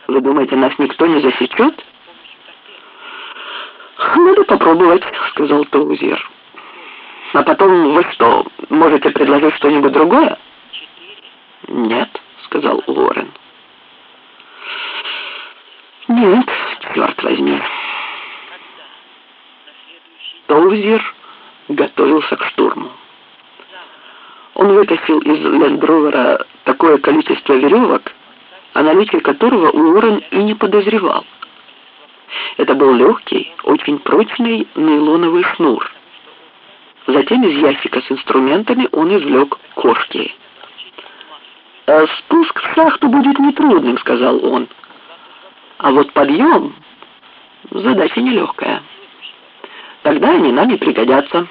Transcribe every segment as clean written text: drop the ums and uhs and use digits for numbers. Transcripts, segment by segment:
Вы думаете, нас никто не засечет? Надо попробовать, сказал Тоузер. А потом вы что, можете предложить что-нибудь другое? Нет, сказал Уоррен. Нет, черт возьми. Тоузер готовился к штурму. Он вытащил из Лендровера такое количество веревок, о наличии которого Уоррен и не подозревал. Это был легкий, очень прочный нейлоновый шнур. Затем из ящика с инструментами он извлек кошки. «Спуск в шахту будет нетрудным», — сказал он. «А вот подъем — задача нелегкая. Тогда они нам и пригодятся».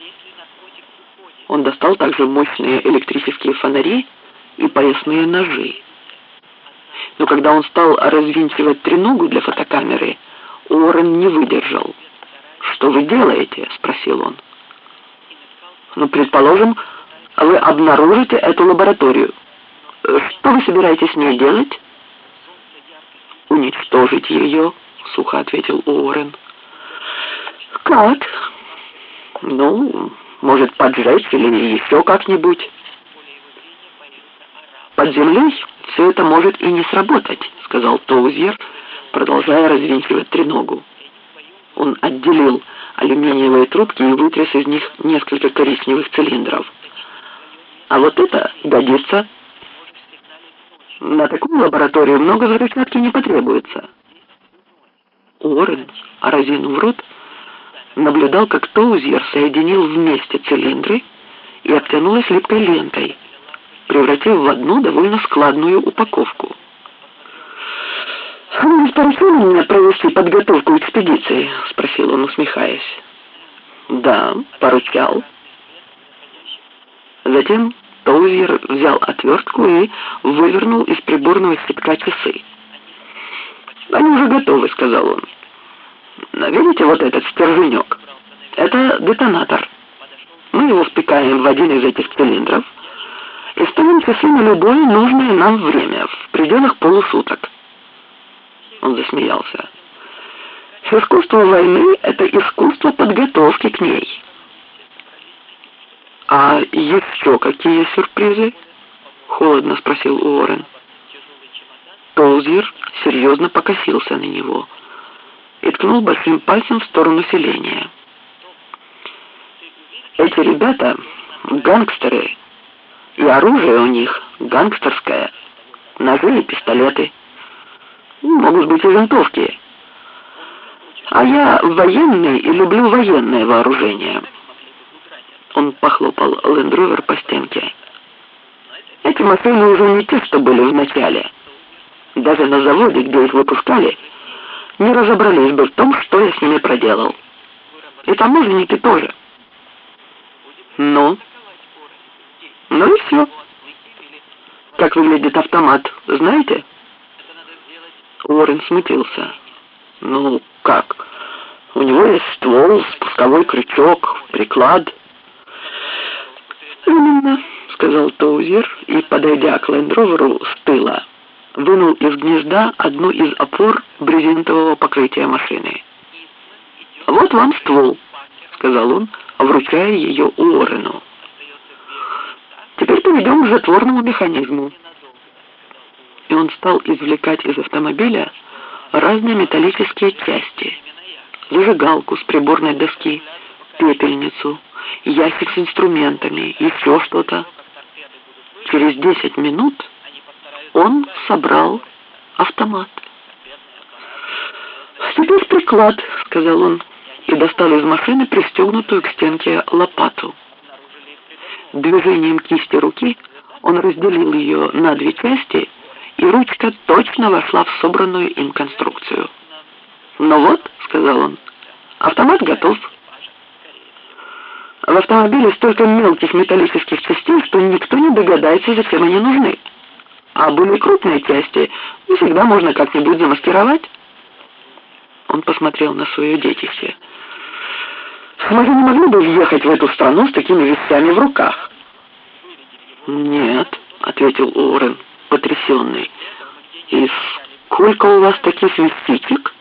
Он достал также мощные электрические фонари и поясные ножи. Но когда он стал развинчивать треногу для фотокамеры, Уоррен не выдержал. «Что вы делаете?» — спросил он. «Ну, предположим, вы обнаружите эту лабораторию. Что вы собираетесь с ней делать?» «Уничтожить ее», — сухо ответил Уоррен. «Как?» «Ну, может, поджечь или еще как-нибудь». «Под землей все это может и не сработать», — сказал Тоузер, продолжая развинчивать треногу. Он отделил алюминиевые трубки и вытряс из них несколько коричневых цилиндров. «А вот это годится. На такую лабораторию много взрывчатки не потребуется». Уоррен, разинув рот, наблюдал, как Тоузер соединил вместе цилиндры и обтянул их липкой лентой, превратив в одну довольно складную упаковку. «Вы ведь поручили мне провести подготовку экспедиции?» — спросил он, усмехаясь. «Да, поручал». Затем Тоузер взял отвертку и вывернул из приборного щитка часы. «Они уже готовы», — сказал он. «Видите вот этот стерженек? Это детонатор. Мы его втыкаем в один из этих цилиндров и ставим часы на любое нужное нам время, в пределах полусуток». Он засмеялся. «Искусство войны — это искусство подготовки к ней». «А еще какие сюрпризы?» — холодно спросил Уоррен. Тоузер серьезно покосился на него и ткнул большим пальцем в сторону селения. «Эти ребята — гангстеры, и оружие у них гангстерское, ножи и пистолеты. Могут быть и винтовки. А я военный и люблю военное вооружение». Он похлопал Лендровер по стенке. «Эти машины уже не те, что были в начале. Даже на заводе, где их выпускали, не разобрались бы в том, что я с ними проделал. И таможенники тоже». «Ну и все. Как выглядит автомат, знаете?» Уоррен смутился. «Ну, как? У него есть ствол, спусковой крючок, приклад». «Именно», — сказал Тоузер и, подойдя к Лендроверу с тыла, вынул из гнезда одну из опор брезентового покрытия машины. «Вот вам ствол», — сказал он, вручая ее Уоррену. «Теперь перейдем к затворному механизму». И он стал извлекать из автомобиля разные металлические части: зажигалку с приборной доски, пепельницу, ящик с инструментами, еще что-то. Через 10 минут он собрал автомат. «Теперь приклад», — сказал он, и достал из машины пристегнутую к стенке лопату. Движением кисти руки он разделил ее на две части, и ручка точно вошла в собранную им конструкцию. «Ну вот», — сказал он, — «автомат готов». В автомобиле столько мелких металлических частей, что никто не догадается, зачем они нужны. А более крупные части всегда можно как-нибудь замаскировать. Он посмотрел на свое детище. «Мы же не могли бы въехать в эту страну с такими вещами в руках?» «Нет», — ответил Уоррен, потрясенный. «И с Сколько у вас таких вестичек?